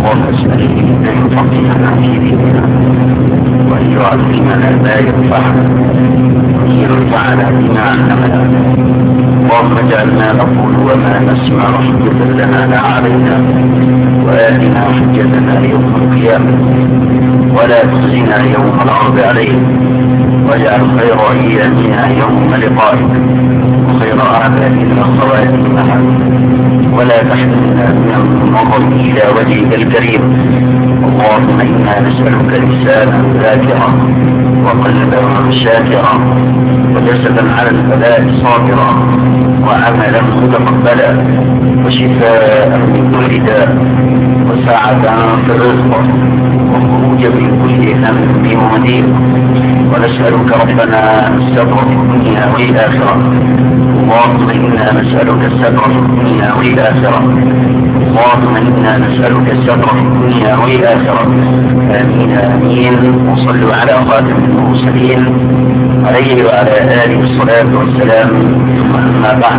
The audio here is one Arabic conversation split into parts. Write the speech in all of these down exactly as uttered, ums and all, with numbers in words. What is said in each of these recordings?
ونسأله أن يفقهنا في ديننا وأن يعلمنا ما ينفعنا وأن ينفعنا بما علمنا. اللهم اجعلنا نقول وما نسمع حجة لنا لا علينا، وآتنا حجتنا يوم القيامة ولا تخزنا يوم العرض عليك، واجعل خير أيامنا يوم لقائك وخير أعمالنا خواتمها، ولا تحملنا من النظر إلى وجهك الكريم. اللهم إنا نسألك لسانا ذاكرا وقلبا شاكرا وجسدا على البلاء صابرا وعملا متقبلا وشفاء من كل داء وسعة في الرزق وخروجا من كل هم وضيق. ونسألك ربنا الستر في الدنيا والآخرة. اللهم إنا نسألك الستر في الدنيا والآخرة. اللهم إنا نسألك الستر في الدنيا والآخرة. آمين آمين. وصلوا على خاتم المرسلين عليه وعلى آله الصلاة والسلام. ثم أما بعد،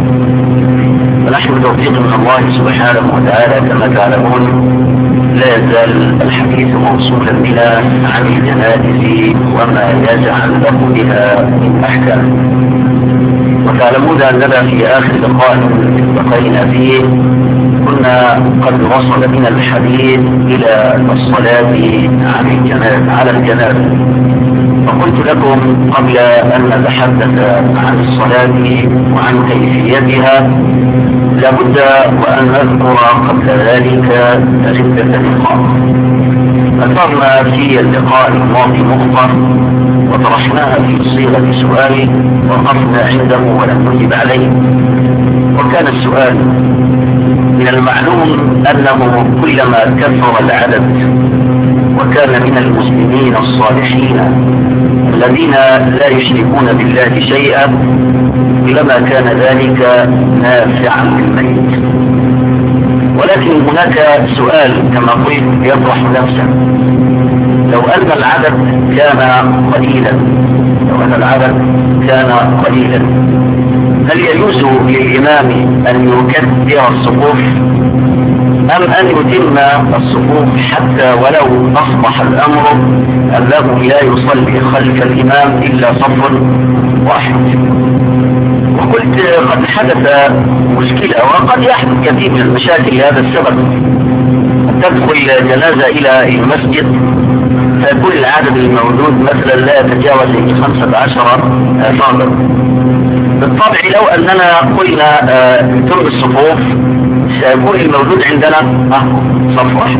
فنحن توفيق من الله سبحانه وتعالى كما تعلمون لا يزال الحديث موصولا بنا عن الجنائز وما يتعلق بها من أحكام. وتعلمون أننا في آخر لقاء التقينا فيه كنا قد وصل بنا الحديث إلى الصلاة عن الجنازة على الجنازة. فقلت لكم قبل أن نتحدث عن الصلاة وعن كيفيتها لابد وأن نذكر قبل ذلك عدة نقاط. ذكرنا في اللقاء الماضي نقطة وطرحناها في صيغة سؤال وقفنا عنده ولم نجب عليه، وكان السؤال: من المعلوم أنه كلما كثر العدد وكان من المسلمين الصالحين الذين لا يشركون بالله شيئا كلما كان ذلك نافعا للميت. ولكن هناك سؤال كما قلت يطرح نفسه: لو أن العدد كان قليلا لو أن العدد كان قليلا هل يجوز للإمام أن يكبر الصفوف أم أن يتم الصفوف حتى ولو أصبح الأمر أنه لا يصلي خلف الإمام إلا صف واحد؟ وقلت قد حدث مشكلة وقد يحدث كثير من المشاكل لهذا السبب. تدخل جنازة إلى المسجد فيكون العدد الموجود مثلا لا يتجاوز خمسة عشر فردا. بالطبع لو أننا قلنا تم الصفوف سيكون الموجود عندنا صف واحد.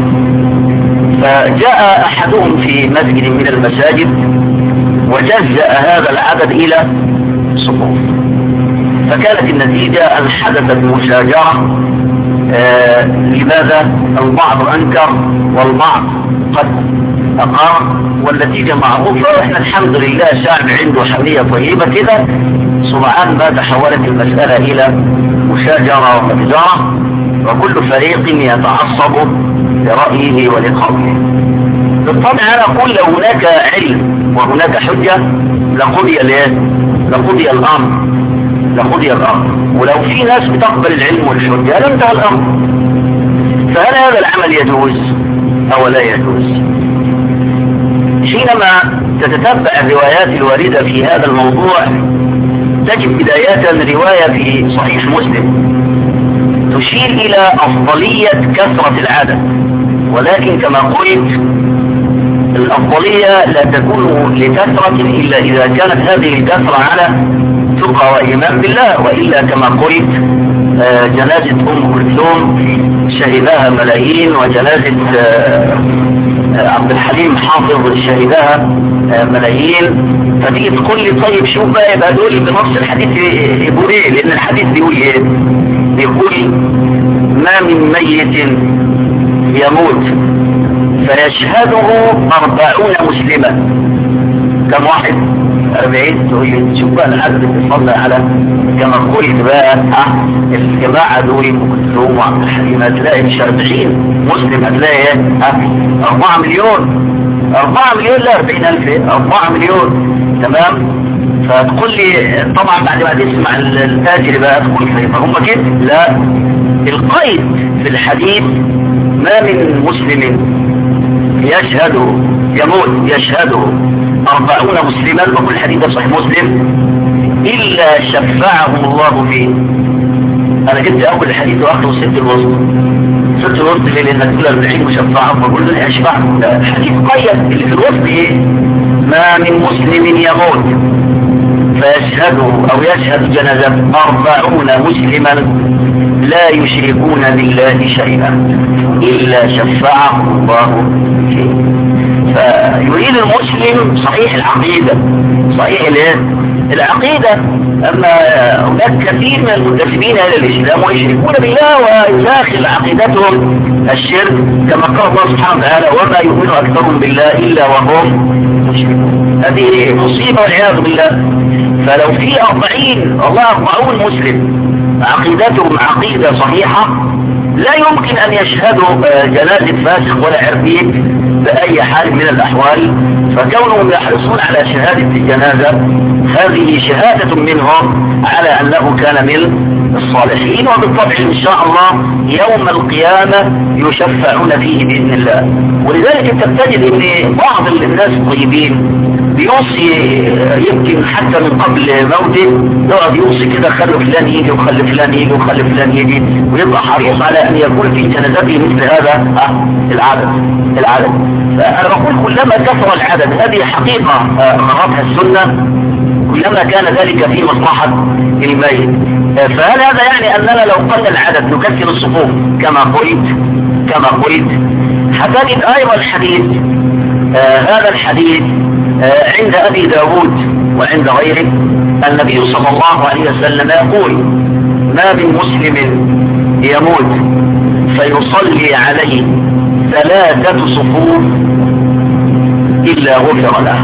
فجاء أحدهم في مسجد من المساجد وجزأ هذا العدد إلى صفوف، فكانت النتيجة أن حدثت مشاجرة. آه لماذا؟ البعض أنكر والبعض قد أقر، والنتيجة معروفة. وإحنا الحمد لله شعب عنده حمية طيبة كده. سرعان ما تحولت المسألة إلى مشاجرة ومجزرة، وكل فريق يتعصب لرأيه ولقوله. بالطبع أنا أقول لو هناك علم وهناك حجة لقضي لقضي الأمر لقضي الأمر ولو في ناس بتقبل العلم والحجة لانتهى الأمر. فهل هذا العمل يجوز أو لا يجوز؟ حينما تتتبع الروايات الواردة في هذا الموضوع تجد بداية رواية في صحيح مسلم تشير إلى أفضلية كثرة العدد، ولكن كما قلت الأفضلية لا تكون لكثرة إلا إذا كانت هذه الكثرة على تقى وإيمان بالله، وإلا كما قلت جنازة أم كلثوم شهدها ملايين، وجنازة عبد الحليم حافظ شهدها ملايين. فتيجي تقول لي طيب شوف بقى يبقى دول بنص الحديث يقول ايه؟ لأن الحديث بيقول ايه؟ بيقول ما من ميت يموت فيشهده أربعون مسلمة. كم واحد؟ أربعين. تقول لي شوف بقى العدد بيصلي على كما قلت بقى ها الجماعة دول أم كلثوم وعبد الحليم هتلاقي مش أربعين مسلم، هتلاقي ايه؟ ها أربعة مليون أربعة مليون لا أربعين ألف أربعة مليون. تمام؟ فتقول لي طبعا بعد ما تسمع التاجر بقى تقول كيف هم كده؟ لا، القيد في الحديث ما من مسلم يشهد يموت يشهد أربعون مسلما، وكل حديث صحيح مسلم، إلا شفعهم الله فيه. أنا جبت أول حديث وآخره ست الوسط. ست الوسط ليه؟ لأنك تقول أربعين مشفعهم وكل ذلك أشفعهم. الحديث قيد اللي في الوسط إيه؟ ما من مسلم يموت فيشهد أو يشهد جنازة أربعون مسلما لا يشركون بالله شيئا إلا شفعهم الله فيه. فيريد المسلم صحيح العقيدة، صحيح العقيدة. أما هناك كثير من المنتسبين إلى الإسلام ويشركون بالله ويداخل عقيدتهم الشرك، كما قال الله سبحانه وتعالى وما يؤمن أكثرهم بالله إلا وهم مشركون. هذه مصيبة والعياذ بالله. فلو في أربعين الله أربعون مسلم عقيدتهم عقيدة صحيحة لا يمكن أن يشهدوا جنازة فاسق ولا عربيك بأي حال من الأحوال، فكونهم يحرصون على شهادة الجنازة هذه شهادة منهم على أنه كان من الصالحين، وبالطبع إن شاء الله يوم القيامة يشفعون فيه بإذن الله. ولذلك تجد أن بعض الناس الطيبين بيوصي يمكن حتى من قبل موته يقعد يوصي كده خلوا فلان يجي وخلي فلان يجي وخلي فلان يجي، ويبقى حريص على أن يكون في جنازته مثل هذا العدد العدد فأنا بقول كلما كثر العدد، هذه حقيقة غرضها السنة، كلما كان ذلك في مصلحة الميت. فهل هذا يعني أننا لو قل العدد نكثر الصفوف كما قلت كما قلت حتجد أيضا الحديث آه هذا الحديث آه عند أبي داود وعند غيره النبي صلى الله عليه وسلم يقول ما من مسلم يموت فيصلي عليه ثلاثة صفوف إلا غفر له.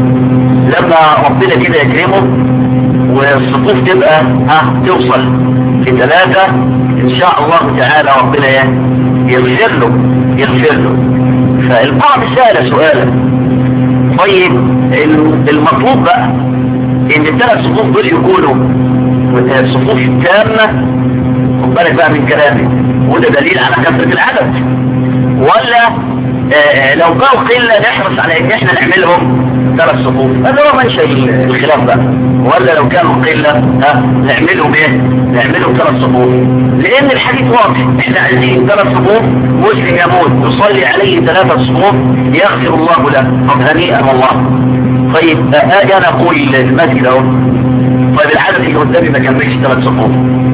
لما ربنا كده يكرمه والصفوف تبقى ها توصل لثلاثة إن شاء الله تعالى ربنا يغفر له يغفر له. فالبعض سأل سؤالا، طيب المطلوب بقى إن الثلاث صفوف دول يكونوا صفوف تامة، خد بالك بقى من كلامي، وده دليل على كثرة العدد، ولا آه لو كانوا قلة نحرص على ان احنا نعملهم ثلاث صفوف؟ هذا هو منشأ الخلاف بقى. ولا لو كانوا قلة ها نعملهم ايه؟ نعملهم ثلاث صفوف، لان الحديث واضح، احنا عايزين ثلاث صفوف، مسلم يموت يصلي عليه ثلاثة صفوف يغفر الله له. طب هنيئا والله. طيب اجي انا اقول المسجد اهو، طيب العدد اللي قدامي ما كملش ثلاث صفوف،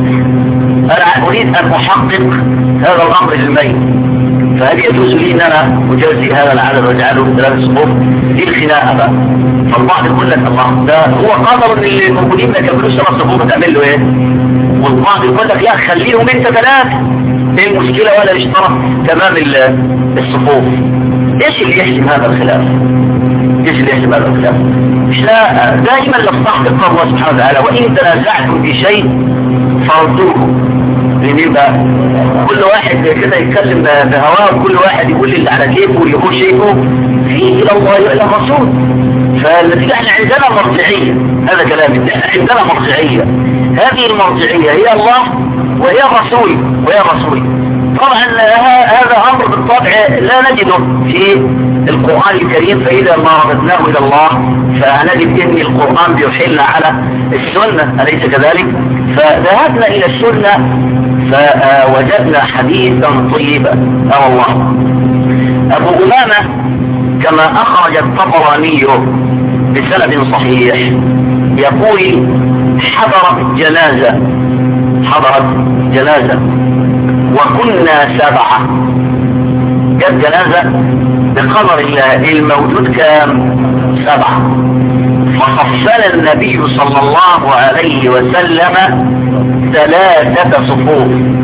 انا اريد ان احقق هذا الامر للميت، فهل يجوز لي ان انا اجازي هذا العدد واجعله ثلاث صفوف؟ دي الخناقه بقى. فالبعض يقول لك الله ده هو قدر ان اللي موجودين ما يكملوش ثلاث صفوف تعمل له ايه؟ والبعض يقول لك لا خليهم انت ثلاثه، ايه المشكله ولا اشترط تمام الصفوف. ايش اللي يحسم هذا الخلاف؟ ايش اللي يحسم هذا الخلاف؟ مش لا دائما لصحت الله سبحانه وتعالى وان تنازعتم في شيء فردوه، لان يبقى كل واحد كده يتكلم بهواه وكل واحد يقول اللي على كيفه ويقول شيءه فيه الى الله والى الرسول. فالنتيجه احنا عندنا مرجعيه، هذا كلامي، احنا عندنا مرجعيه، هذه المرجعيه هي الله وهي الرسول وهي الرسول. طبعا هذا امر بالطبع لا نجده في القرآن الكريم، فإذا ما رددناه إلى الله فنجد أن القرآن بيحلنا على السنة، أليس كذلك؟ فذهبنا إلى السنة فوجدنا حديثا طيبا. أو الله أبو أمامة كما أخرج الطبراني بسند صحيح يقول حضرت جنازة حضرت جنازة وكنا سبعة، جت جنازة بقدر الله الموجود كام؟ سبعة. فصفنا النبي صلى الله عليه وسلم ثلاثة صفوف،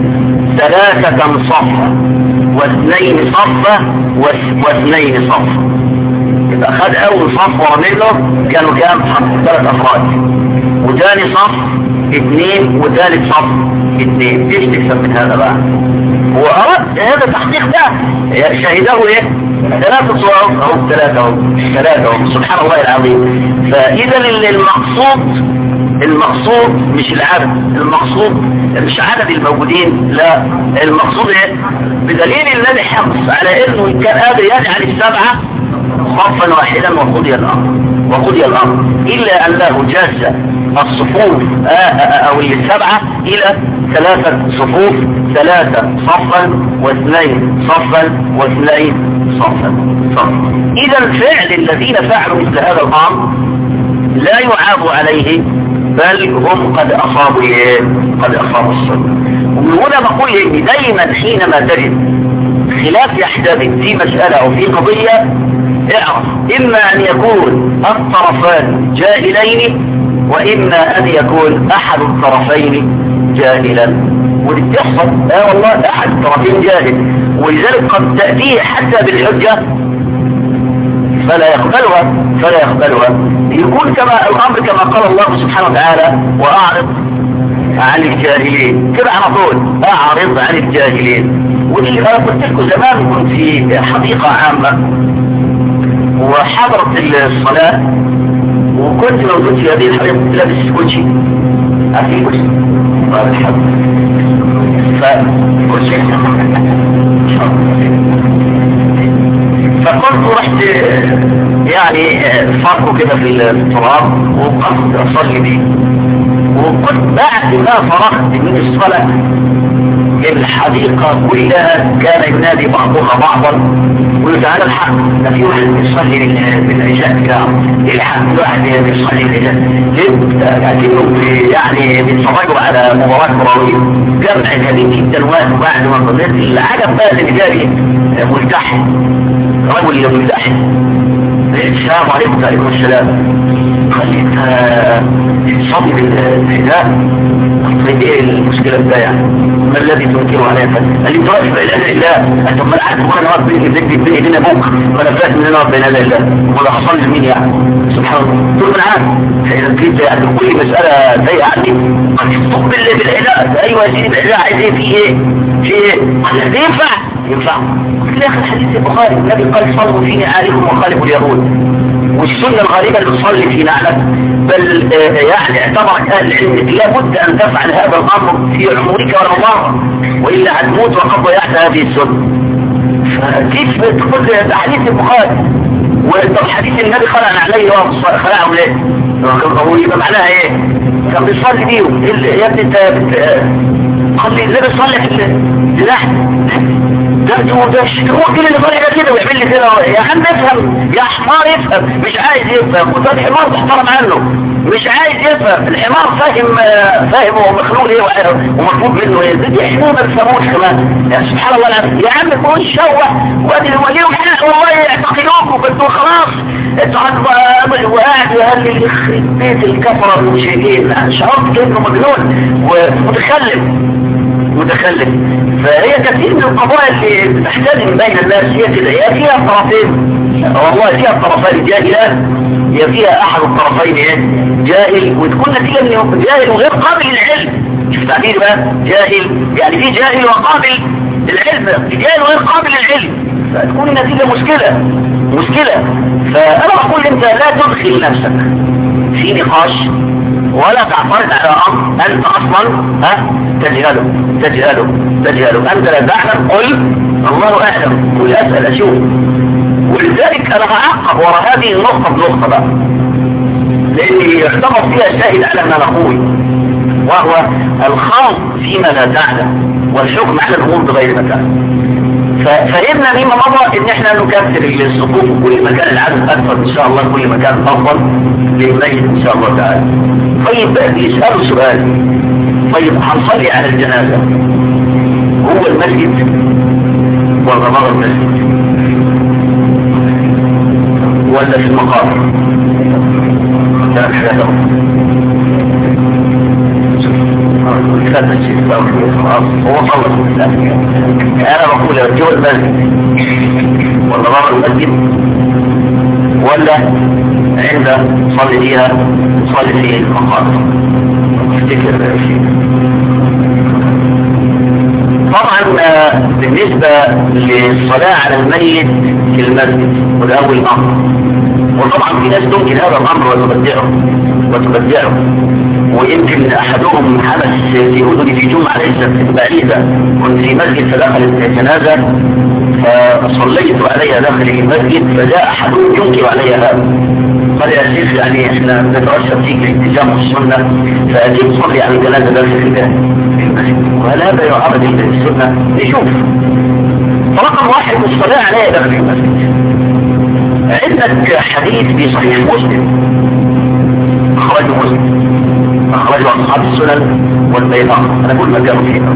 ثلاثة صفة واثنين صفة واثنين صفة. يبقى خد اول صف ورمله كانوا كام؟ ثلاث افراد، وثاني صف اثنين، وثالث صف اثنين. ايش تكسب من هذا بقى؟ وأرد هذا تحقيق ده شهده ايه؟ ثلاثة صور او ثلاثة او ثلاثة او سبحان الله العظيم. فاذا المقصود المقصود مش العدد، المقصود مش عدد الموجودين، لا المقصود ايه؟ بدليل الذي حرص على انه كان قادر يجعل السبعة صفا واحدا وقضي الامر وقضي الامر الا انه جاز الصفوف او السبعة الى ثلاثة صفوف، ثلاثة صفا واثنين صفا واثنين صفا صفا. اذا الفعل الذين فعلوا مثل هذا الامر لا يعاب عليه، بل هم قد اصابوا ايه؟ قد اصابوا السنة. ومن هنا بقول ان دايما حينما تجد خلاف يحتمل في مسألة او في قضية، اعرف اما ان يكون الطرفان جاهلين واما ان يكون احد الطرفين جاهلا. ودي بتحصل اه والله احد الطرفين جاهل، ولذلك قد تأتيه حتى بالحجة فلا يقبلها فلا يقبلها يكون كما الامر كما قال الله سبحانه وتعالى واعرض عن الجاهلين كده على طول، اعرض عن الجاهلين. واللي انا قلت لكم زمان كنت في حديقة عامة وحضرت الصلاة وكنت موجود في هذه الحديقة لابس كوتشي عارفين كوتشي؟ قال الحمد فكوتشي فكنت رحت يعني فرقه كده في التراب وقصد اصلي بيه، وكنت بعد ما فرغت من الصلاة الحديقة كلها كان ينادي بعضها بعضا ويقول تعالى الحق ده في واحد بيصلي بالعشاء بتاعه، الحق واحد بيصلي بالعشاء لكنه يعني بيتفرجوا على مباراة كروية جمع جميل جدا. وبعد ما صليت العجب بقى اللي جاري ملتحي، رجل ملتحي السلام عليكم وعليكم السلام، خليتها تصلي بالحذاء. طيب ايه المشكلة ده يعني؟ ما الذي تنكره عليه؟ قال لي طائف بإله الله. انتم ما العهد مخانا رب بيني بيني بيني بيني ابوك وانا فات من رب بإله الله ولا حصل لمين يعني؟ سبحان الله. طول من عام فإذا كنت يعني كل مسألة زي عندي قد تقبل بالإله. ايوه يا سيدي بالإله عايز ايه؟ في ايه؟ في ايه؟ قال لي ينفع؟ ينفع. قلت له يا اخي الحديث البخاري النبي قال صلوا في نعالكم وخالفوا اليهود، والسنة الغالبة اللي تصلي في نعلك، بل يعني اعتبرت اهل العلم لابد ان تفعل هذا الامر في عمرك ورمضان والا هتموت وقد ضيعت هذه السنة. فكيف تقول حديث البخاري وطب حديث النبي خلع عليه خلعه ليه؟ هو يبقى معناها ايه؟ كان بيصلي بيهم يا ابني انت قال لي ازاي بيصلي في اللحم ده ده ده هو كل اللي طالع كده ويعمل لي كده يا عم افهم يا حمار افهم. مش عايز يفهم وده الحمار محترم عنه مش عايز يفهم. الحمار فاهم فاهم هو مخلوق ايه ومطلوب منه ايه. دي احنا ما بنفهموش كمان يا سبحان الله العظيم. يا عم تكون شوه وادي وليهم حق والله يعتقلوك وكنتوا خلاص انتوا هتبقى وقاعد يهلل يخرب بيت الكفره المشركين. شعرت كانه مجنون ومتخلف متخلف. فهي كثير من القضايا اللي تحتاج بين الناس هي كده، هي فيها طرفين والله، فيها الطرفين جاهلة، هي فيها احد الطرفين ايه جاهل، وتكون نتيجة انه جاهل وغير قابل للعلم. شوف تعبير بقى جاهل يعني في جاهل وقابل للعلم، في جاهل وغير قابل للعلم، فتكون النتيجة مشكلة مشكلة. فانا بقول انت لا تدخل نفسك في نقاش ولا تعترض على امر انت اصلا ها تجهله تجهله تجهله انت لا تعلم. قل الله اعلم، قل اسال اشوف. ولذلك انا هعقب وراء هذه النقطه بنقطه بقى، لاني يعتبر فيها شاهد على ما نقول، وهو الخوض فيما لا تعلم والحكم على الامور بغير ما تعلم. ففهمنا مما مضى ان احنا نكثر الصفوف وكل ما كان العدد اكثر ان شاء الله كل ما كان افضل للمجد ان شاء الله تعالى. طيب يسألوا سؤال، طيب هنصلي على الجنازة هو المسجد ولا بره المسجد ولا في المقابر؟ ثلاث حاجات هو صلى انا بقول جوه المسجد ولا بره المسجد ولا عند صلي فيها صلي فيه المقابر؟ افتكر شيء. طبعا بالنسبة للصلاة على الميت في المسجد وده اول امر، وطبعا في ناس تنكر هذا الامر وتبدعه وتبدعه ويمكن احدهم حدث في اذني في جمعه ليست بعيده، كنت في مسجد فدخلت جنازه فصليت عليها داخل المسجد، فجاء احدهم ينكر عليها هذا، قال يا شيخ يعني احنا نترشد فيك الالتزام والسنه فاجيب صلي على الجنازه داخل المسجد، وهل هذا يعرض السنه؟ نشوف. رقم واحد الصلاه عليها داخل المسجد. عندك حديث في صحيح مسلم اخرجه مسلم اخرجه اصحاب السنن والبيهقي، انا اقول ما كانوا فيه.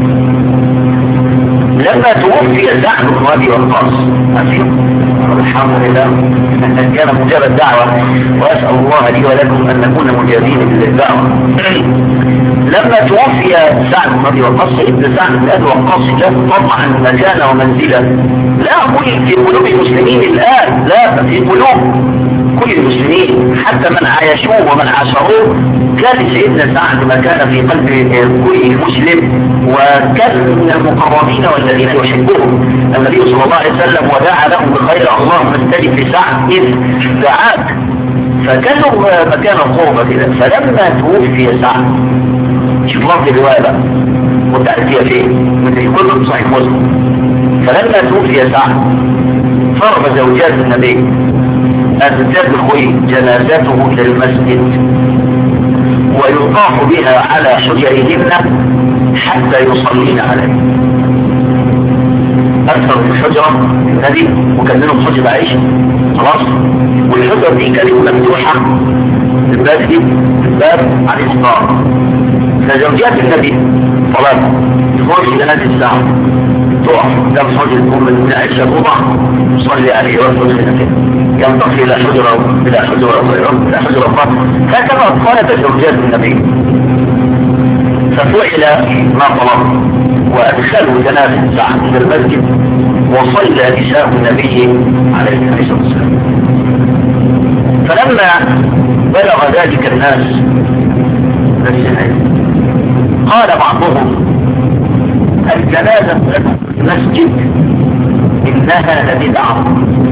لما توفي سعد بن ابي وقاص الحمد لله كان مجاب الدعوه، واسال الله لي ولكم ان نكون مجابين للدعوه. لما توفي سعد بن ابي وقاص ابن سعد بن ابي وقاص له طبعا مكانه ومنزله لا اقول في قلوب المسلمين الان، لا في قلوب كل المسلمين حتى من عايشوه ومن عاشروه، كان سيدنا سعد ما كان في قلب كل مسلم، وكان من المقربين والذين يحبهم النبي صلى الله عليه وسلم ودعا لهم بخير اللهم استجب لسعد إذ دعاك، فكانوا مكان القربة كده. فلما توفي سعد شوف لفظ الرواية بقى وتأتي فيه من الكتب صحيح مسلم، فلما توفي سعد فرغ زوجات النبي أن تدخل جنازته إلى المسجد ويطاف بها على حجرهن حتى يصلين عليه. أكثر من حجرة النبي وكلمهم حجرة عائشة خلاص، والحجرة دي كانت مفتوحة المسجد الباب على الإسطار، فزوجات النبي طلب تخرج جنازة الساعة تقف قدام حجرة أم المؤمنين عائشة توضع تصلي عليه وتدخل كده ينتقل إلى حجرة إلى حجرة إلى حجرة أخرى، هكذا قالت زوجات النبي. ففعل ما طلب وأدخلوا جنازة سعد إلى المسجد وصلى نساء النبي عليه الصلاة والسلام. فلما بلغ ذلك الناس قال بعضهم الجنازة في المسجد إنها لبدعة.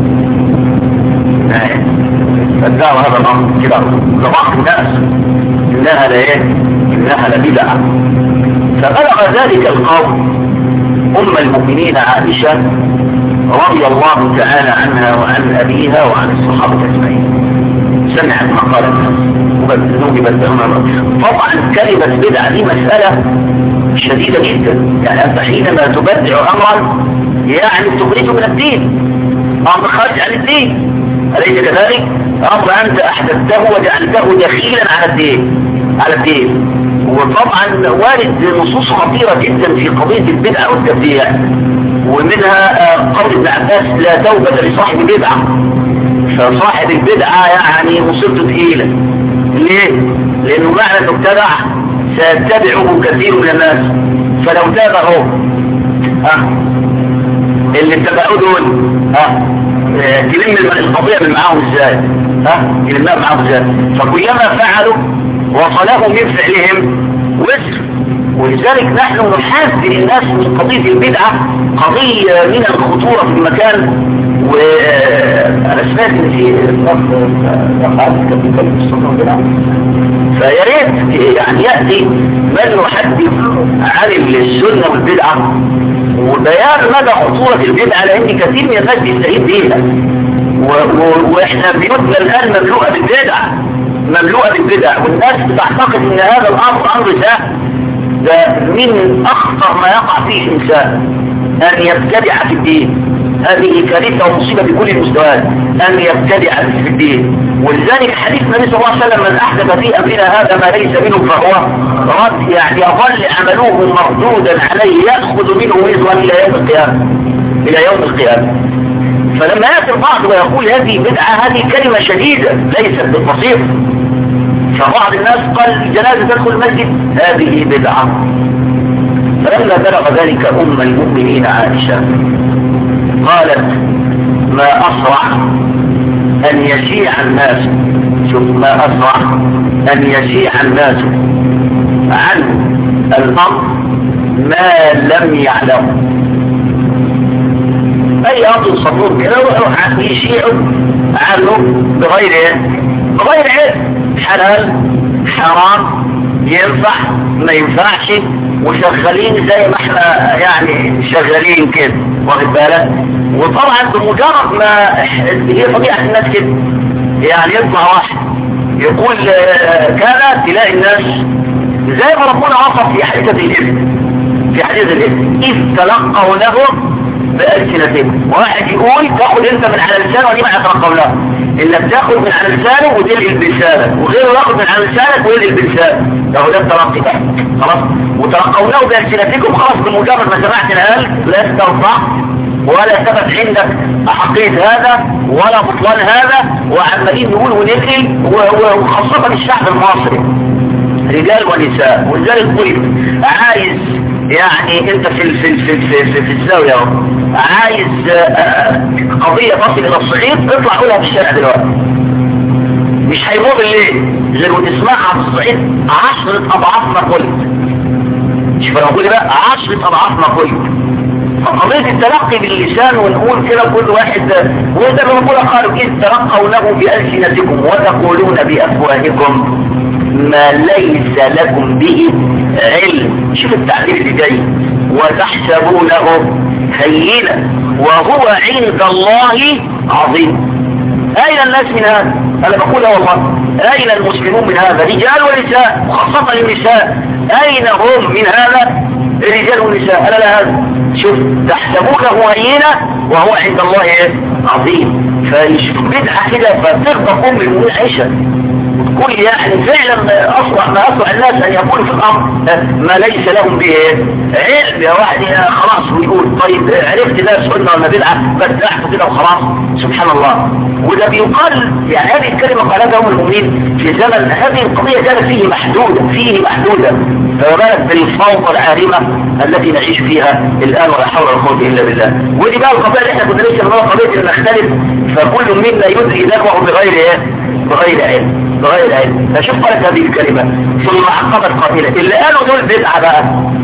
فالدعوة هذا الأمر كده لبعض الناس إنها لإيه؟ إنها لبدعة. فبلغ ذلك القول أم المؤمنين عائشة رضي الله تعالى عنها وعن أبيها وعن الصحابة أجمعين، سمعت ما قال الناس وبدلوا ببدلون. طبعا كلمة بدعة دي مسألة شديدة جدا، يعني أنت حينما تبدع أمرا يعني تخرجه من الدين، أمر خارج عن الدين، أليس كذلك؟ أمر أنت أحدثته وجعلته دخيلا على الدين على الدين. وطبعا وارد نصوص خطيرة جدا في قضية البدعة والتبديع، ومنها قول ابن عباس لا توبة لصاحب بدعة، فصاحب البدعة يعني مصيبته ثقيلة. ليه؟ لأنه معنى انه ابتدع سيتبعه كثير من الناس، فلو تابعوا ها اللي اتبعوا دول ها تلم القضية من معاهم ازاي؟ ها تلمها معاهم ازاي؟ فكلما فعلوا وصلهم من فعلهم وزر. ولذلك نحن نحذر الناس من قضية البدعة قضية من الخطورة في المكان. وانا سمعت ان في فيا ريت يعني ياتي من يحدث عن السنه والبدعه وبيان مدى خطوره البدعه، لان كثير من الناس بيستعيد بيها، واحنا بيوتنا الان مملوءه بالبدع مملوءه بالبدع والناس بتعتقد ان هذا الامر امر سهل. ده من اخطر ما يقع فيه الانسان ان يبتدع في الدين. هذه كارثة ومصيبة بكل المستويات أن يبتدع في الدين. ولذلك حديث النبي صلى الله عليه وسلم من أحدث في أمرنا هذا ما ليس منه فهو رد، يعني يظل عمله مردودا عليه يأخذ منه وزرا إلى يوم القيامة إلى يوم القيامة. فلما يأتي البعض ويقول هذه بدعة، هذه كلمة شديدة ليست بالبسيط. فبعض الناس قال الجنازة تدخل المسجد هذه بدعة. فلما بلغ ذلك أم المؤمنين عائشة قالت ما أسرع أن يشيع الناس، شوف ما أسرع أن يشيع الناس عن الأمر ما لم يعلم. أي زي أرض الصفور كده يروحوا يشيعوا عنه بغير ايه؟ بغير علم، حلال حرام، ينفع ما ينفعش، وشغالين زي ما احنا يعني شغالين كده، واخد بالك؟ وطبعا بمجرد ما هي طبيعة الناس كده، يعني يطلع واحد يقول كذا تلاقي الناس زي ما ربنا وصف في حديث الإبن، في حديث الإبن إذ تلقوا له بألسنتهم. واحد يقول تاخد انت من على لسانه ودي ما يتلقوا له، انك تاخد من على لسانه وتلقي بلسانك، وغيره ياخد من على لسانك ويلقي بلسانك، ده ده التلقي بقى خلاص. وتلقوا له بألسنتكم خلاص، بمجرد ما سمعت الآن لا ترفع ولا ثبت عندك أحقية هذا ولا بطلان هذا، وعمالين نقول ونقل، وخاصة الشعب المصري رجال ونساء. ولذلك قلت عايز يعني انت في في في في, في, في الزاوية اهو، عايز قضية تصل الى الصعيد اطلع قولها في الشارع دلوقتي، مش هيمر الليل غير وتسمعها في الصعيد عشرة اضعاف ما قلت. شوف انا بقول بقى عشرة اضعاف ما قلت. فقضية التلقي باللسان ونقول كده كل واحد، وده اللي بقول قالوا إذ تلقوا له بألسنتكم وتقولون بأفواهكم ما ليس لكم به علم. شوف التعبير اللي جاي، وتحسبونه هينا وهو عند الله عظيم. أين الناس من هذا؟ أنا بقولها والله، أين المسلمون من هذا؟ رجال ونساء، وخاصة النساء، أين هم من هذا؟ الرجال والنساء. أنا لا هذا. شوف تحسبونه هينا وهو عند الله عظيم. فيشوف بدعة كده فتغضب أم المؤمنين عائشة كل يعني فعلا أصلح ما أصلح الناس أن يقول في الأمر ما ليس لهم به علم. يا واحد خلاص ويقول طيب عرفت ناس قلنا ولا بدعة بس أحفظ كده وخلاص. سبحان الله. وده بيقال يعني هذه الكلمة قالتها أم المؤمنين في زمن هذه القضية كانت فيه محدودة فيه محدودة فما بالك بالفوضى العارمة التي نعيش فيها الآن ولا حول ولا قوة إلا بالله. ودي بقى القضية اللي احنا كنا لسه بنقول قضية ان نختلف، فكل منا يدري ذكره بغير ايه؟ بغير علم بغير علم. فشوف قالت هذه الكلمة ثم عقبت قائلة اللي قالوا دول بدعة بقى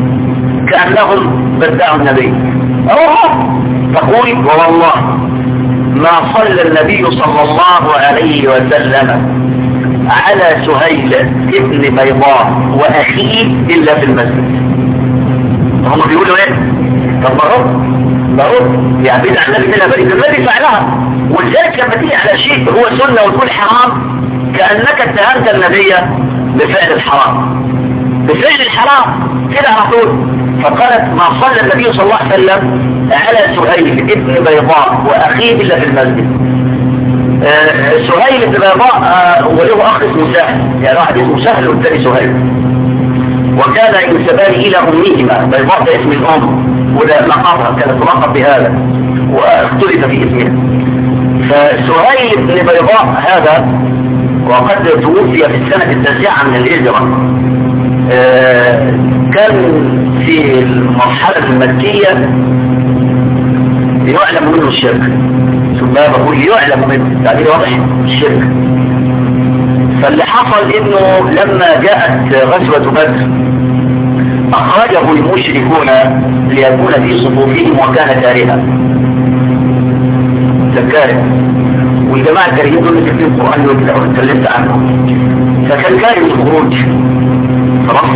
كأنهم بدعوا النبي. أوه تقول والله ما صلى النبي صلى الله عليه وسلم على سهيل ابن بيضاء وأخيه إلا في المسجد. هم بيقولوا ايه؟ طب مرض مرض يعني بدع النبي منها بريد النبي فعلها. ولذلك لما تيجي على شيء هو سنة وتقول حرام كأنك اتهمت النبي بفعل الحرام بفعل الحرام كده على طول. فقالت ما صلى النبي صلى الله عليه وسلم على سهيل ابن بيضاء وأخيه إلا في المسجد. آه سهيل ابن بيضاء آه وله أخ اسمه سهل، يعني واحد اسمه سهل والثاني سهيل، وكان ينسبان إلى أمهما. بيضاء ده اسم الأم وده لقبها كانت تلقب بهذا واختلف في اسمها. فسهيل بن بيضاء هذا وقد توفي في السنة التاسعة من الهجرة. آه كان في المرحلة المكية يعلم منه الشرك. ثم بقول يعلم منه تعبير واضح الشرك. فاللي حصل انه لما جاءت غزوة بدر اخرجه المشركون ليكون في صفوفهم وكان كارها كاره. والجماعة الكارهين دول اللي في القرآن اللي اتكلمت عنهم فكان كاره الخروج خلاص.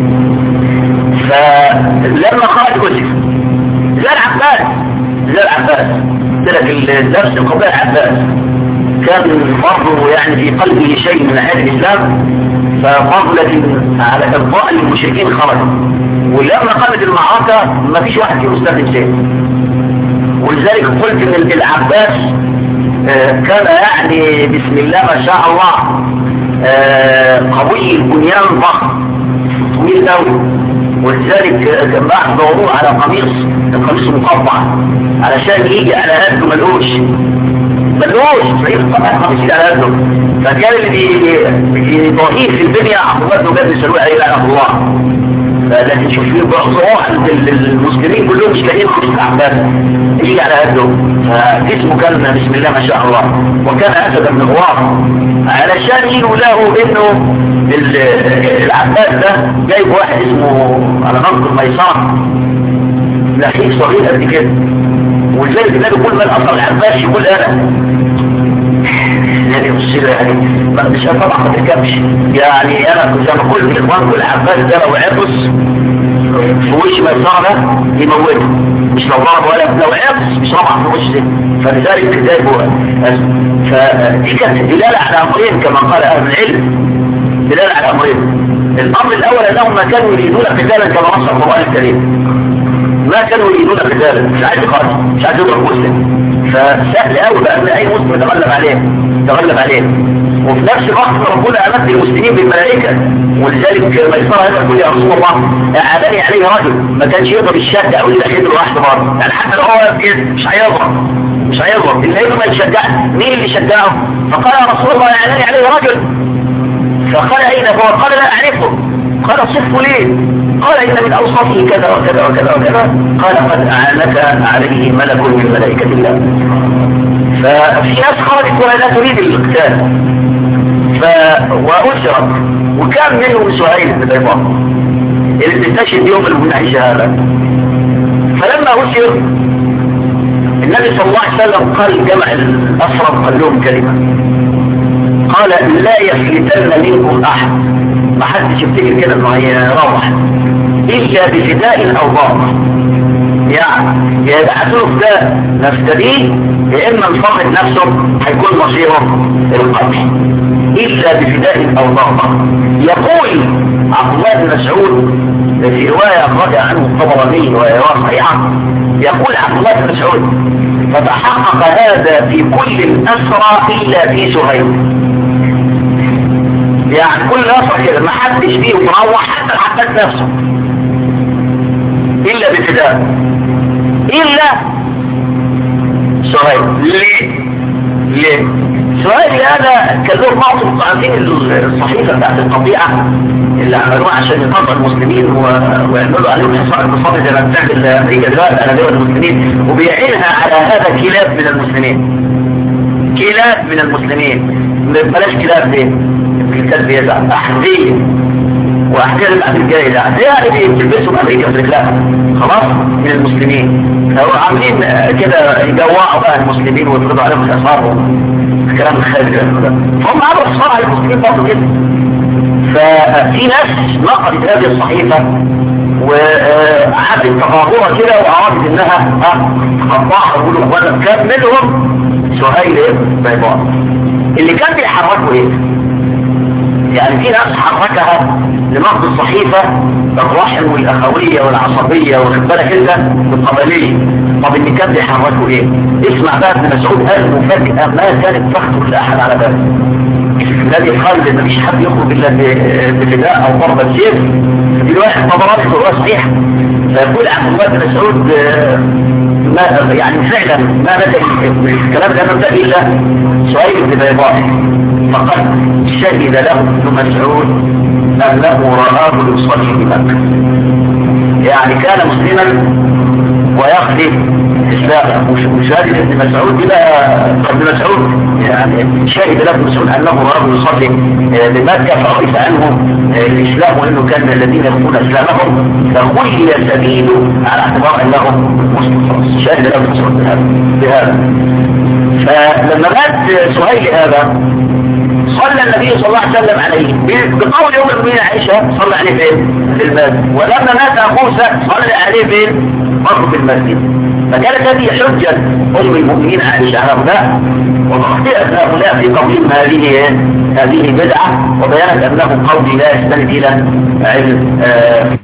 فلما خرج وسف زي العباس زي العباس تلك الدرس القضاء العباس كان برضه يعني في قلبه شيء من هذا الإسلام فبرضه لكن على إرضاء المشركين خرج. ولما قامت المعركة ما فيش واحد فيه مستخدم شيء. ولذلك قلت ان العباس كان يعني بسم الله ما شاء الله قوي البنيان ضخم طويل قوي. ولذلك كان بعد دوروه على قميص القميص مقطع علشان يجي على هده ملوش ملوش صحيح طبعا قميص يجي على هده. فكان اللي يضاهيه في الدنيا عبد الله بن جابر سلوى عليه لعنه الله. لكن شوف فيه بأصراح المسلمين كلهم مش لاقيين خمس العباس يجي على هده. فجسمه كان بسم الله ما شاء الله وكان أسد بن غوار علشان يقولوا له انه العباس ده جايب واحد اسمه على نظر ميسرة لحيك صغير قد كده ولذلك النبي كل ما الأصل العباس يقول أنا يعني مصير يعني مش طبعا ما تركبش يعني. أنا زي ما قلت الإخوان كل عباس ده لو عطس في وش ما يصعب يموته، مش لو ضرب ولا لو عطس مش ربع في وشه، فلذلك كذلك هو. فدي كانت دلالة على أمرين كما قال أهل العلم، دلالة على أمرين. الأمر الأول أنهم ما كانوا يريدون قتالا كما نص القرآن الكريم، ما كانوا يريدون قتالا، مش عايز يقاتل، مش عايز يضرب مسلم. فسهل قوي بقى ان اي مسلم يتغلب عليه يتغلب عليه وفي نفس الوقت ربنا امد المسلمين بالملائكه، ولذلك ميسره هذا يقول يا رسول الله اعانني عليه رجل ما كانش يضرب الشد او يدخل له واحد برضه، يعني حتى لو هو مش هيضرب مش هيضرب الا انه ما يشجع. مين اللي شجعه؟ فقال يا رسول الله اعانني عليه رجل، فقال اين هو؟ قال لا اعرفه. قال صفه ليه؟ قال إن من أوصافه كذا وكذا وكذا وكذا. قال قد أعانك عليه ملك من ملائكة الله. ففي ناس خرجت ولا لا تريد القتال ف... وأسرت، وكان منهم سهيل بن بيضاء اللي بتستشهد يوم المنعش هذا. فلما أسر النبي صلى الله عليه وسلم قال جمع الأسرى قال لهم كلمة، قال لا يفلتن منكم أحد، ما حدش يفتكر كده انه هيروح الا بفداء او ضرر، يعني يا يبعثوا فداء نفتديه يا اما نفرد نفسه هيكون مصيره القتل الا بفداء او ضرر. يقول عبد الله بن مسعود في روايه اخرج عنه الطبراني وهي روايه صحيحه، يقول عبد الله بن مسعود فتحقق هذا في كل الاسرى الا في سهيل، يعني كل أسرى كده ما حدش فيه مروح حتى الحبات نفسه إلا بفداء إلا سهيل. ليه؟ ليه؟ سهيل هذا كان له بعض المقاعدين الصحيفة بتاعت الطبيعة اللي عملوها عشان يطبق المسلمين ويعملوا عليهم إحصاء اقتصادي زي ما بتعمل أمريكا دلوقتي على دول المسلمين، وبيعينها على هذا كلاب من المسلمين، كلاب من المسلمين. بلاش كلاب ليه؟ الكلب يزعل أحذية وأحذية الأحذية الجاية أحذية اللي بتلبسوا بأمريكا في رجلها خلاص من المسلمين، لو عاملين كده يجوعوا بقى المسلمين ويفرضوا عليهم الأسعار الكلام الخارج ده، فهم عملوا حصار على المسلمين برضه كده. ففي ناس نقلت هذه الصحيفة وعادت تفاهمها كده وأرادت إنها تقطعها ويقولوا أخوانا كان منهم سهيل بن بيضاء اللي كان بيحركوا إيه؟ يعني في ناس حركها لنقض الصحيفة الرحم والأخوية والعصبية والخبالة كده والقبلية. طب اللي كان بيحركوا ايه؟ اسمع بقى ابن مسعود قال مفاجأة ما كانت تخطر لأحد على باله. الذي قال ان مفيش حد يخرج الا بفداء او ضربة سيف، دي واحد طبرات هو صحيح. فيقول عبد الله بن مسعود ما يعني فعلا ما بدأ الكلام ده مبدأ الا سهيل بن بيضاء، فقد شهد له ابن مسعود انه رآه يصلي بمكة، يعني كان مسلما ويخدم اسلامه. وشهادة ابن مسعود بلا ابن مسعود يعني شهد له ابن مسعود انه رآه يصلي بمكة فرئيس عنه الاسلام وانه كان من الذين يخفون اسلامهم فخلي سبيله على اعتبار انهم مسلم خلاص. شهد له ابن مسعود بهذا. فلما مات سهيل هذا صلى النبي صلى الله عليه وسلم عليه بقول يوم المؤمنين عائشة صلى عليه فين؟ في المسجد. ولما مات أخوسة صلى عليه فين؟ برضه في المسجد. فكانت هذه حجة أم المؤمنين عائشة هؤلاء، وتخطئت هؤلاء في قولهم هذه هذه بدعة، وبيانت أنه قول لا يستند إلى علم. آه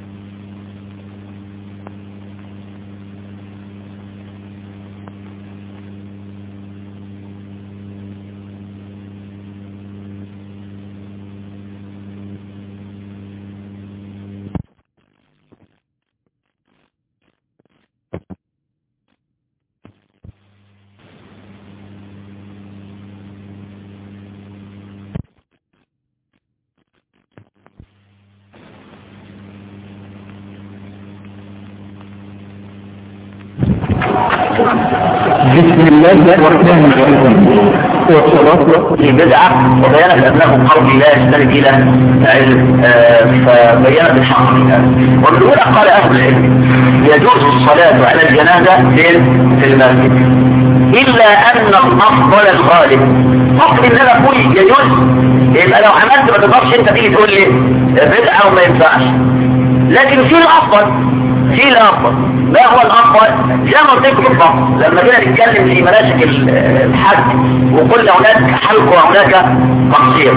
بسم الله الرحمن الرحيم. بدعة وبيانت أنه قول لا يستند إلى علم فبيانت الحق منها. وبالأولى قال أهل العلم يجوز الصلاة على الجنازة في المسجد إلا أن الأفضل الغالب. فقط إن أنا أقول يجوز يبقى لو عملت ما تقدرش أنت تيجي تقول لي بدعة وما ينفعش، لكن في الأفضل في الأفضل ما هو الأفضل؟ زي ما قلت لكم بالضبط لما جينا نتكلم في مناسك الحج وقلنا هناك حلق وهناك تقصير،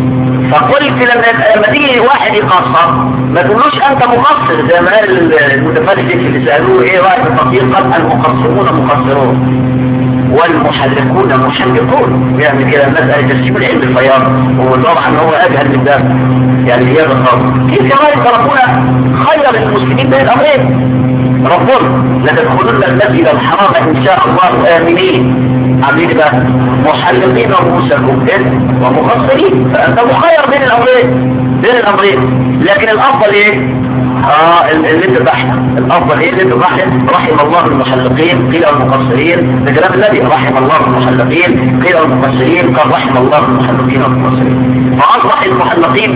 فقلت لما تيجي واحد يقصر ما تقولوش أنت مقصر زي ما قال المتفلسف اللي سألوه إيه رأيك التقصير؟ قال المقصرون مقصرون والمحلقون محلقون. يعني كده المسألة تسيب العلم الخيار وطبعا هو أجهل من ده يعني هي بالضبط. كيف كمان ربنا خير المسلمين بين الأمرين؟ ربنا لتدخلن المسجد الحرام إن شاء الله آمنين عاملين بقى محلقين رؤوسكم ومقصرين، فأنت مخير بين الأمرين بين الأمرين لكن الأفضل إيه؟ اه اللي انت بحث الافضل ايه اللي انت بحث رحم الله المحلقين قيل المقصرين. ده كلام النبي رحم الله المحلقين قيل المقصرين قال رحم الله المحلقين والمقصرين. فاصبح المحلقين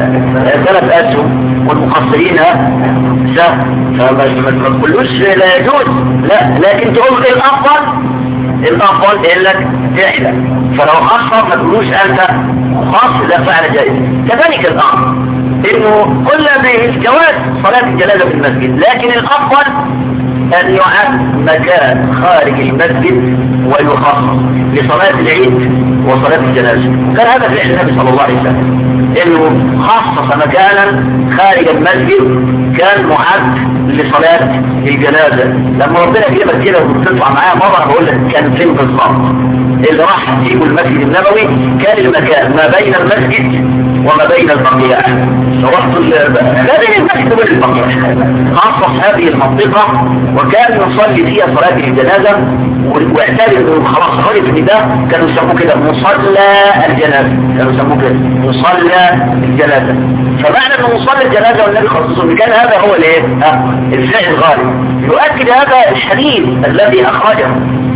ثلاث اسهم والمقصرين سهم، فما تقولوش لا يجوز لا، لكن تقول ايه الافضل؟ الافضل انك تحلق. فلو خصر ما تقولوش انت خاص لا فعل جائز. كذلك الامر انه قلنا بالجواز صلاة الجنازة في المسجد، لكن الافضل ان يعد مكان خارج المسجد ويخصص لصلاة العيد وصلاة الجنازة. كان هذا فعل النبي صلى الله عليه وسلم انه خصص مكانا خارج المسجد كان معد لصلاة الجنازة. لما ربنا كلمة كده وتطلع معايا مرة بقول لك كان فين بالظبط اللي راح يجيبوا المسجد النبوي؟ كان المكان ما بين المسجد وما بين البقيع. رحت ما بين المسجد وبين البقيع خصص هذه المنطقة وكان يصلي فيها صلاة الجنازة، واعتاد انه خلاص خالف ان ده كانوا يسموه كده مصلى الجنازة، كانوا يسموه كده مصلى الجنازة. فمعنى انه مصلى الجنازة والنبي خصصه كان هذا هو الايه؟ الفعل الغالب. يؤكد هذا الحديث الذي اخرجه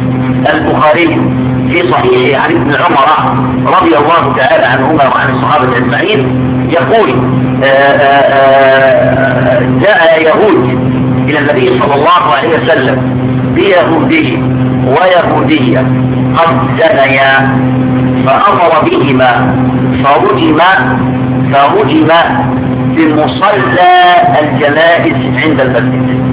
البخاري في صحيح عن ابن عمر رضي الله تعالى عنهما وعن الصحابة اجمعين يقول آآ آآ جاء يهود الى النبي صلى الله عليه وسلم بيهودي ويهودية قد زنيا فأمر بهما فرجما فرجما بمصلى الجنائز عند المسجد.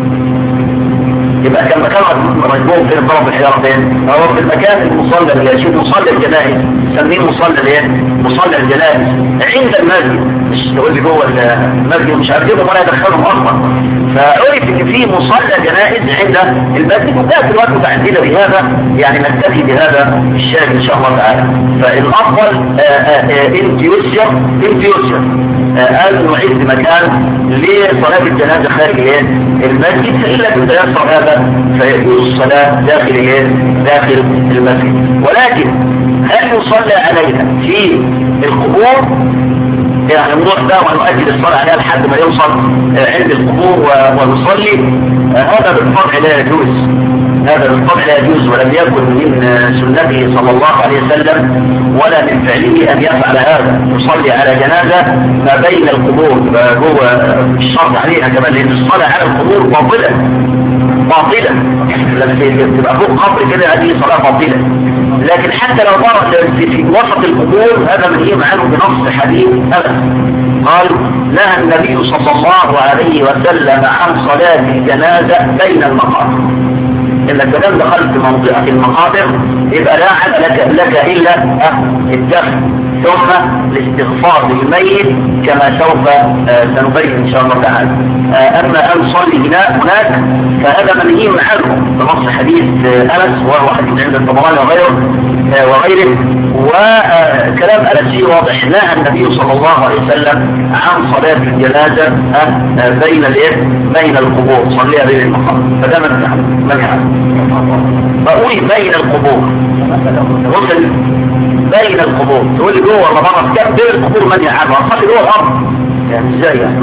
يبقى كان مكان رجبهم في الضرب الحيارتين هو في المكان المصلى اللي يشوف مصلى الجنائز سميه مصلى الايه؟ مصلى الجنائز عند المسجد، مش تقول لي جوه المسجد مش عارف كده ولا يدخلهم اصلا. فعرف ان في مصلى جنائز عند المسجد، وده في الوقت عندنا بهذا يعني نكتفي بهذا الشاهد ان شاء الله تعالى. فالافضل انت يسر انت يسر أن نعيد مكان لصلاة الجنازة خارج المسجد، فإن لم يتيسر هذا فيجوز الصلاة داخل داخل المسجد. ولكن هل يصلى عليها في القبور؟ يعني نروح بقى ونؤجل الصلاة عليها لحد ما يوصل عند القبور ونصلي؟ هذا بالطبع لا يجوز، هذا بالطبع لا يجوز، ولم يكن من سنته صلى الله عليه وسلم ولا من فعله أن يفعل هذا. يصلي على جنازة ما بين القبور هو الشرط عليها كمان، لأن الصلاة على القبور باطلة باطلة لما تبقى فوق قبر كده هذه صلاة باطلة. لكن حتى لو ضرب في وسط القبور هذا منهي عنه بنص حديث أبدا. قال نهى النبي صلى الله عليه وسلم عن صلاة الجنازة بين المقابر. إذا كنت دخلت منطقة المقابر يبقى لا عمل لك, لك إلا الدفن ثم الاستغفار للميت كما سوف سنبين إن شاء الله تعالى. أما أن صلي هناك فهذا منهي عنه بنص حديث أنس وهو حديث عند الطبراني وغيره وغيره وكلام أنس واضح. نهى النبي صلى الله عليه وسلم عن صلاة الجنازة بين بين القبور، صليها بين المقابر، فده منهي منهي بقول بين القبور وصل بين القبور تقول لي جوه ولا بره؟ كم بين القبور منهي عنه، اصلي جوه الارض يعني ازاي يعني؟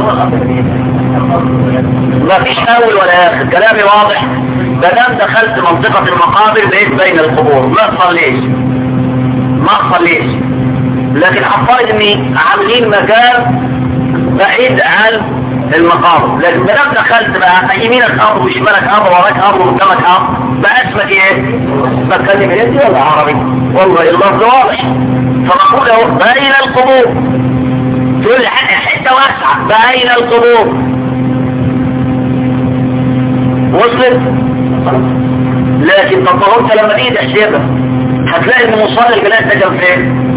ما فيش اول ولا اخر، كلامي واضح. ما دام دخلت منطقة المقابر بقيت بين القبور ما تصليش ما صليش، لكن افترض اني عاملين مكان بعيد عن المقام، لكن ما دام دخلت بقى يمينك امر وشمالك امر وراك امر وقدامك امر بقى اسمك ايه؟ بتكلم انجليزي ولا عربي؟ والله اللفظ واضح. فبقول اهو بين القبور، تقول لي حته واسعه بين القبور، وصلت؟ لكن تطورت لما تيجي تحسبها هتلاقي ان مصلي الجنازه ده كان فين؟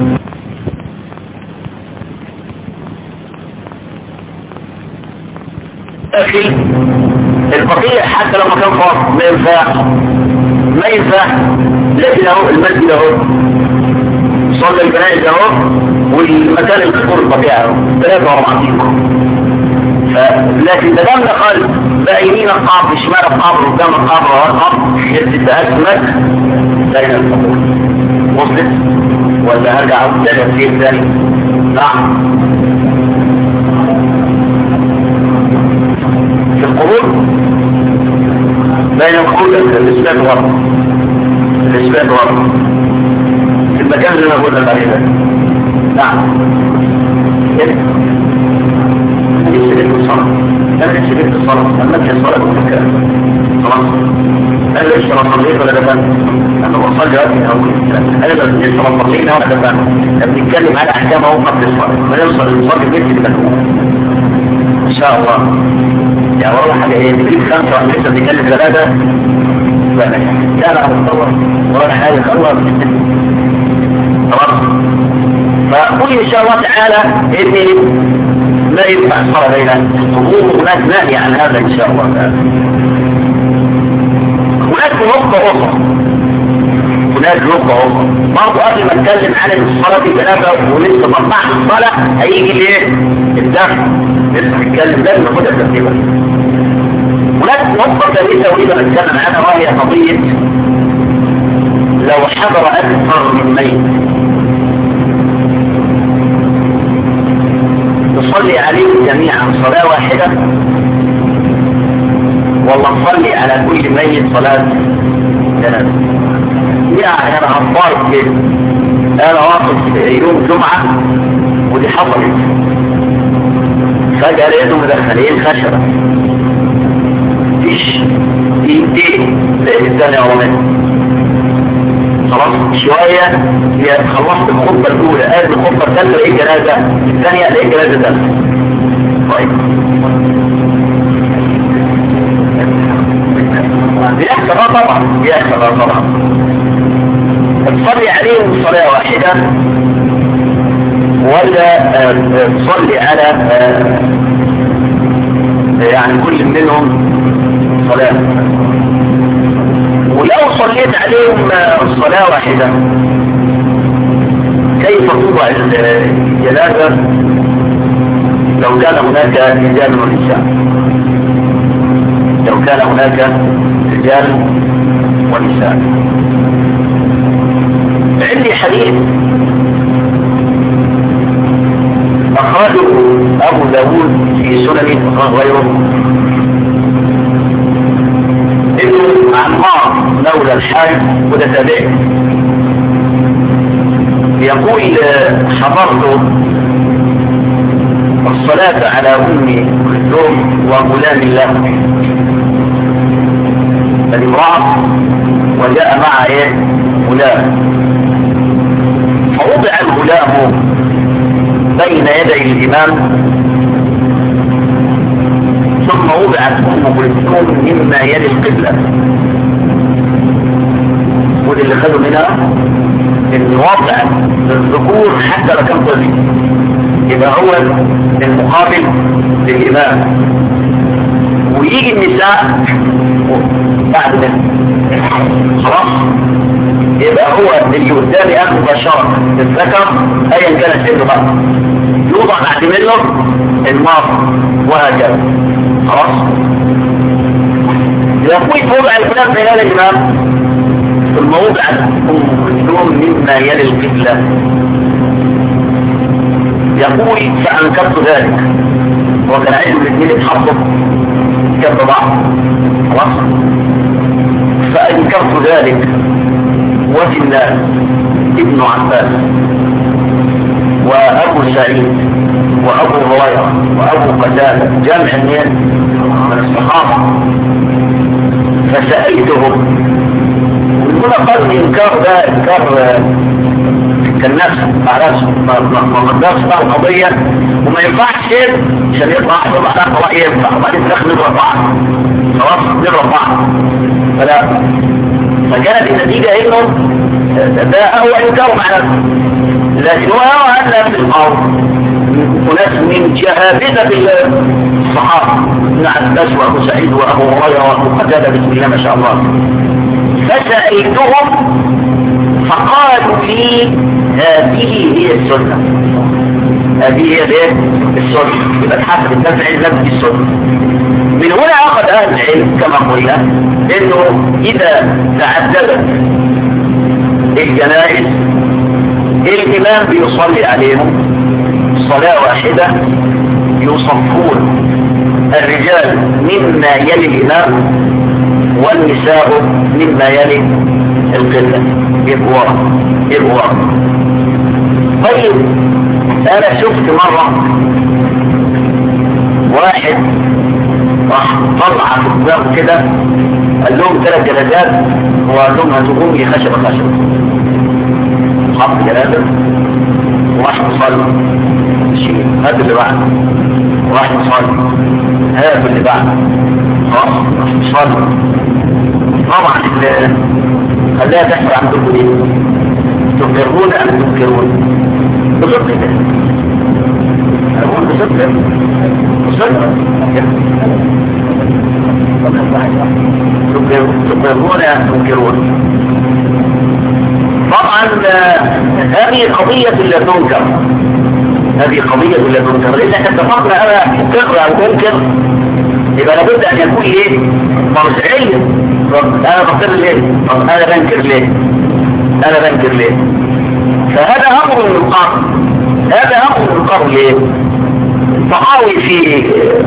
اخي البقيع حتى لما كان فاضي ما ينفع ما ينفع لكن اهو المسجد اهو صلى الجنائز اهو والمكان القبور البقيع اهو ثلاثة واربعين. لكن ده دام دخل بقى يمين القبر شمال القبر قدام القبر ورا القبر يبدأ اسمك بين القبور. وصلت ولا هرجع اقول تاني تفسير ثاني؟ نعم في القبور بين القبور الاسباب ورا الاسباب ورا في المكان اللي انا بقول لك عليه ده. نعم سبيل الصلاة لكن سبيل الصلاة لما تجي الصلاة بالمكان خلاص قال لي اشترى صليت ولا دفن انا بصلي وقتي او قال لي اشترى صليت ولا دفن بنتكلم على احكام اهو قبل الصلاة ما يوصل للصلاة بيت المكان ان شاء الله. يعني والله حاجة ايه تجيب خمسة واحد لسه بنتكلم ثلاثة لا لا بتصور ولا حاجة خلاص خلاص. فقول ان شاء الله تعالى اني لا ينفع الصلاة بين القبور. هناك نهي عن هذا ان شاء الله تعالى. هناك نقطة اخرى هناك نقطة اخرى برضه قبل ما اتكلم عن الصلاة في ثلاثة ولسه بطلع الصلاة هيجي ليه الدفع لسه نتكلم ده ناخدها ترتيبا. هناك نقطة ثالثة اريد ان اتكلم عنها وهي قضية لو حضر اكثر من ميت نصلي عليهم جميعا صلاة واحدة والله نصلي على كل ميت صلاة جنازة. يعني انا هفضل كده انا واقف يوم جمعة ودي حصلت فجأة لقيتهم مدخلين خشبة فيش دقيقتين لقيت الثانية عمرين خلاص شوية هي خلصت الخطبة الأولى قالت الخطبة الثالثة لقيت جنازة الثانية لقيت جنازة ثالثة. طيب بيحصل اه طبعا بيحصل اه طبعا تصلي عليهم صلاة واحدة ولا تصلي على يعني كل منهم صلاة. ولو صليت عليهم صلاة واحدة كيف توضع الجنازة لو كان هناك رجال ونساء لو كان هناك رجال ونساء. عندي حديث أخرجه أبو داود في سننه وغيره إنه عمار مولى الحاج وده تابعه يقول حضرت الصلاة على أم كلثوم وغلام له الامرأة وجاء معها ايه غلام فوضع الغلام بين يدي الإمام ثم وضعت أم كلثوم مما يلي القبلة. ودي اللي خدوا منها ان وضع الذكور حتى لو كان طفل يبقى هو المقابل للإمام ويجي النساء بعد ده خلاص يبقى هو اللي قدامي اخذ مباشرة الذكر ايا كانت سنه بقى يوضع بعد منه النار وهكذا خلاص. يقول وضع الكلام في هذا الامام ثم وضع كلهم مما يلي القبلة. يقول فانكرت ذلك وكان عيد الاثنين اتحطوا جنب بعض خلاص فانكرت ذلك وفي الناس ابن عباس وأبو سعيد وأبو هريرة وأبو قتادة جمع من الصحابة، فسألتهم. وهنا قال الإنكار ده إنكار كالنفس، معرفش ما قدرش بقى القضية وما ينفعش شيء عشان يطلع يطلع على قضاء ينفع وبعدين تدخل نضرب بعض خلاص نضرب بعض. فلا، فكانت النتيجة انه ده هو انكار مع نفسه، لكن هو يرى ان في القول وناس من شهادة الصحابة ابن عباس وابو سعيد وابو هريرة وابو قتادة بسم الله ما شاء الله. فسألتهم فقالوا لي هذه هي السنة، هذه هي السنة، يبقى حسب الدفع لم السنة. من هنا أخذ أهل العلم كما قلنا إنه إذا تعددت الجنائز الإمام بيصلي عليهم صلاة واحدة، يصفون الرجال مما يلي الإمام والنساء مما يلي القبلة، يبقوا يبقوا. طيب أنا شفت مرة واحد راح طلع في الدماغ كده قال لهم ثلاث جلسات وقال لهم هتقوم لي خشبة خشبة، حط جلسة وراح يصلي شيء هذا اللي بعد، وراح يصلي هذا اللي بعد، خلاص راح يصلي. طبعا خليها تحصل عندكم ايه؟ تنكرون ام تنكرون؟ بصدق كده اقول بصدق بصدق تنكرون ام تنكرون. طبعا هذه قضية لا تنكر، هذه قضية لا تنكر، لأن احنا اتفقنا انا تقرأ او تنكر يبقى لابد ان يكون ايه؟ مرجعية. انا بقر ليه؟ انا بنكر ليه؟ انا بنكر ليه؟ فهذا امر من القرن، هذا امر من القرن ليه؟ فحاول في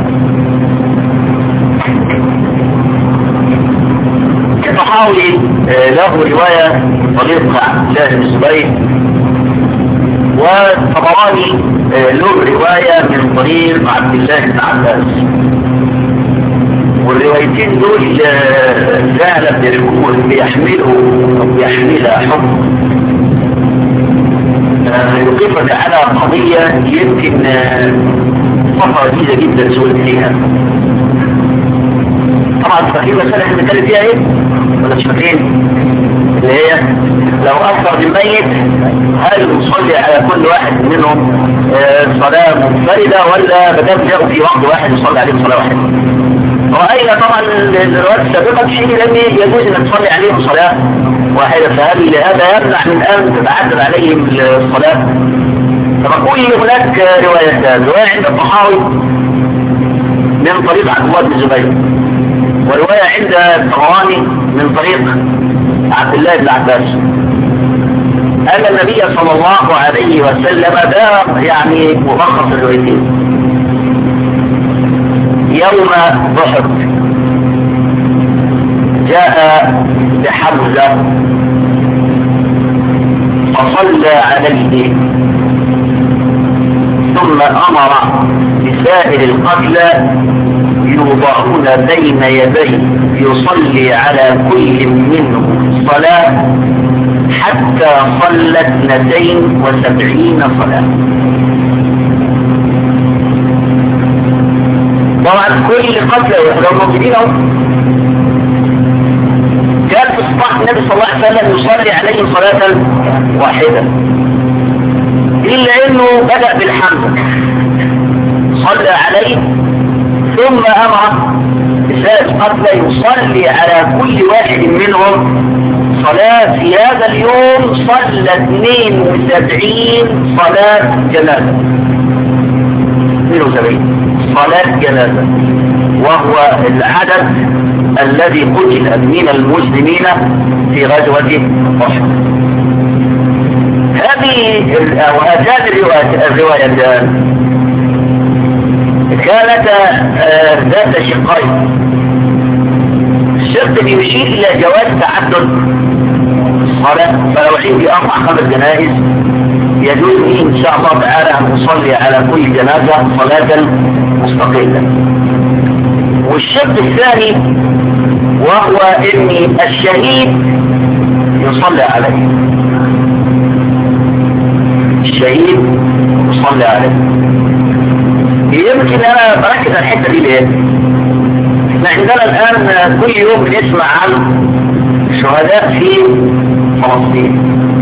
فحاول له رواية طريق عبد الله بن الزبير، وطبراني له رواية من طريق عبد الله بن عباس، والروايتين دول فعلا بيحملوا بيحملها حكم يوقفك على قضية يمكن فترة جيدة جدا سؤال فيها. طبعا فاكرين مسألة احنا بنتكلم فيها ايه؟ ولا مش فاكرين؟ اللي هي لو أكثر من ميت هل نصلي على كل واحد منهم صلاة منفردة ولا بدأت جاءوا في وقت واحد يصلي عليهم صلاة واحدة؟ رأينا طبعا الروايات السابقة في حين لم يجوز أن تصلي عليهم صلاة واحدة، فهل هذا يمنع من أن تتعدد عليهم الصلاة؟ فبقول هناك روايتان، رواية عند الطحاوي من طريق عبد الله بن الزبير، ورواية عند الطبراني من طريق عبد الله بن عباس، أن النبي صلى الله عليه وسلم ده يعني ملخص الروايتين. يوم ضحك جاء بحمزة فصلى عليه، ثم أمر بسائر القتلى يوضعون بين يديه يصلي على كل منهم صلاة حتى صلى اثنتين وسبعين صلاة. طبعا كل قتلى ويحضروا موجودين اهو. كان في الصباح النبي صلى الله عليه وسلم يصلي عليه صلاة واحدة، إلا إنه بدأ بالحمد صلى عليه، ثم أمر بسائر القتلى يصلي على كل واحد منهم صلاة. في هذا اليوم صلى اثنين وسبعين صلاة جنازة، اثنين وسبعين صلاة جنازة، وهو العدد الذي قتل من المسلمين في غزوة أحد. هذه وهاتان الروايتان كانتا ذات شقين. الشق يشير إلى جواز تعدد الصلاة، فلو يروح في أربع خمس جنائز يجوز لي إن شاء الله تعالى أن أصلي على كل جنازة صلاة مستقلة. والشرط الثاني وهو إن الشهيد يصلي عليه، الشهيد يصلي عليه. يمكن أنا بركز على الحتة دي ليه؟ احنا عندنا الآن كل يوم بنسمع عن شهداء في فلسطين،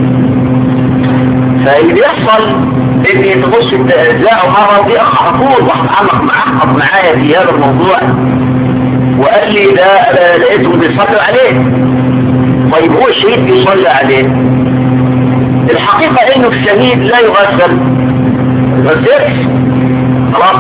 فاللي بيحصل ان تبص تلاقوا مرة ودي اخ على طول واحد عمق معقد معايا في هذا الموضوع وقال لي ده لقيتهم بيصلوا عليه. طيب هو الشهيد بيصلي عليه؟ الحقيقة انه الشهيد لا يغسل، يغسل خلاص،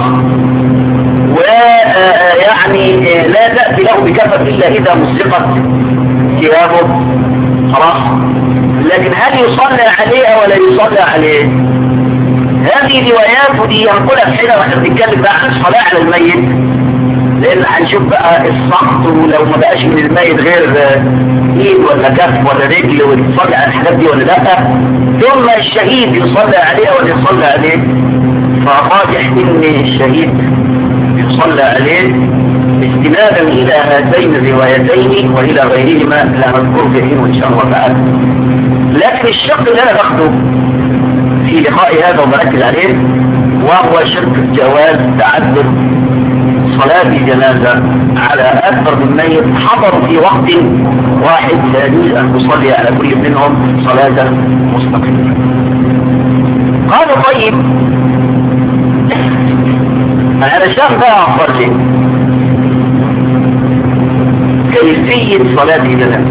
ويعني لا تأتي له بكفة إلا إذا مزقت ثيابه خلاص. لكن هل يصلى عليه ولا يصلى عليه؟ هذه روايات ودي ينقلها في حين واحنا بنتكلم بقى عن الصلاة على الميت، لأن هنشوف بقى السقط ولو ما بقاش من الميت غير ايد ولا كف ولا رجل ويصلي على الحاجات دي ولا لا، ثم الشهيد يصلى عليه ولا يصلى عليه. فراجح ان الشهيد يصلى عليه استنادا الى هاتين الروايتين والى غيرهما لا نذكر فيهم ان شاء الله تعالى. لكن الشق اللي انا باخده في لقائي هذا وبركز عليه وهو شق جواز تعدد صلاة الجنازة على أكثر من ميت حضر في وقت واحد، لا يجوز أن تصلي على كل منهم صلاة مستقلة. قالوا طيب أنا شاف بقى أصلي كيفية صلاة الجنازة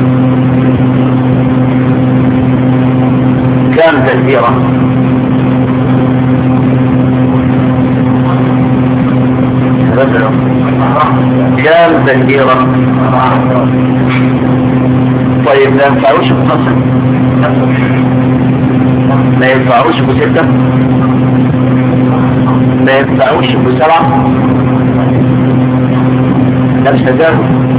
كم تكبيرة؟ كم تكبيرة؟ طيب لا ينفعوش بخمسة، ما ينفعوش بستة، ما ينفعوش بسبعة، لا مش هزار.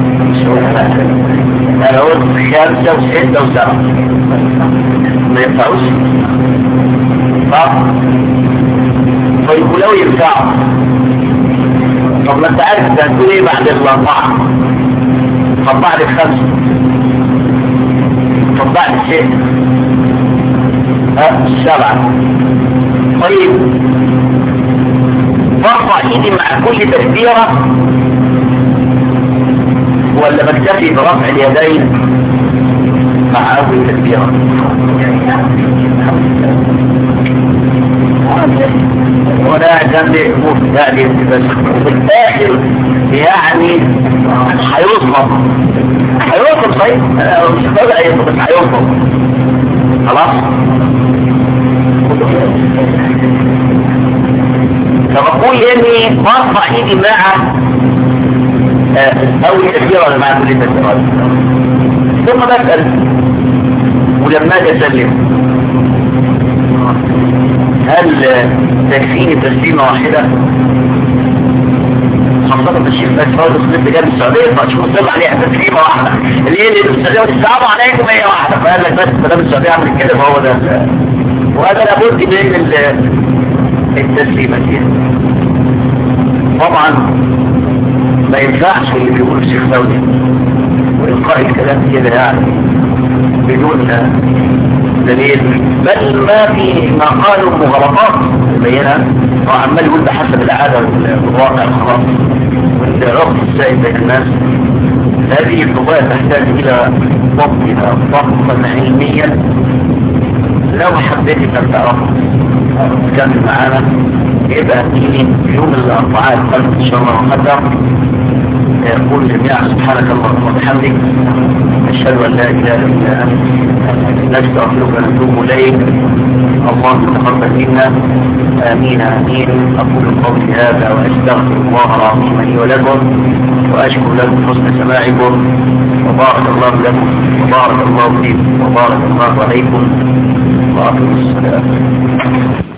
انا قلت خمسة وستة وسبعة ما ينفعوش صح؟ طيب ولو ينفعوا طب ما انت عارف انت هتقول ايه بعد الاربعة؟ طب بعد الخمسة؟ طب بعد الستة؟ ها السبعة؟ طيب برفع ايدي مع كل تكبيرة ولا بكتفي برفع اليدين مع اول تكبيرة؟ ولا جنبي مفتاحي بس بالآخر يعني هيوصل هيوصل صحيح مش هقدر ايه بس هيوصل خلاص. فبقول اني برفع ايدي مع اول تكبيرة ولا مع كل تكبيرات ثم بسأل ولما اجي اسلم هل تكفيني تسليمة واحدة؟ خاصة الشيخ أسفاد الصديق بجانب السعودية فأشوف الصديق عليها تسليمة واحدة اللي هي اللي السعودية والسلام عليكم هي واحدة، فقال لك بس مدام السعودية عمل كده فهو ده، وهذا لابد من التسليمة دي. طبعا ما ينفعش اللي بيقول الشيخ سعودي وإلقاء الكلام كده يعني بدون دليل، بل ما في ما قالوا مغالطات مبينة وعمال يقول بحسب العادة والواقع خلاص والعقد السائد بين الناس. هذه القضايا تحتاج إلى ضبطها ضبطا علميا. لو حبيت انك تعرف تكمل معانا يبقى تيجي يوم الأربعاء القلب إن شاء الله وقدر يقول جميعا سبحانك اللهم وبحمدك أشهد أن لا إله إلا أنت نستغفرك ونتوب إليك اللهم تقبل منا آمين آمين. أقول قولي هذا وأستغفر الله العظيم لي ولكم وأشكر لكم حسن سماعكم وبارك الله لكم وبارك الله فيكم وبارك الله عليكم وأقم الصلاة.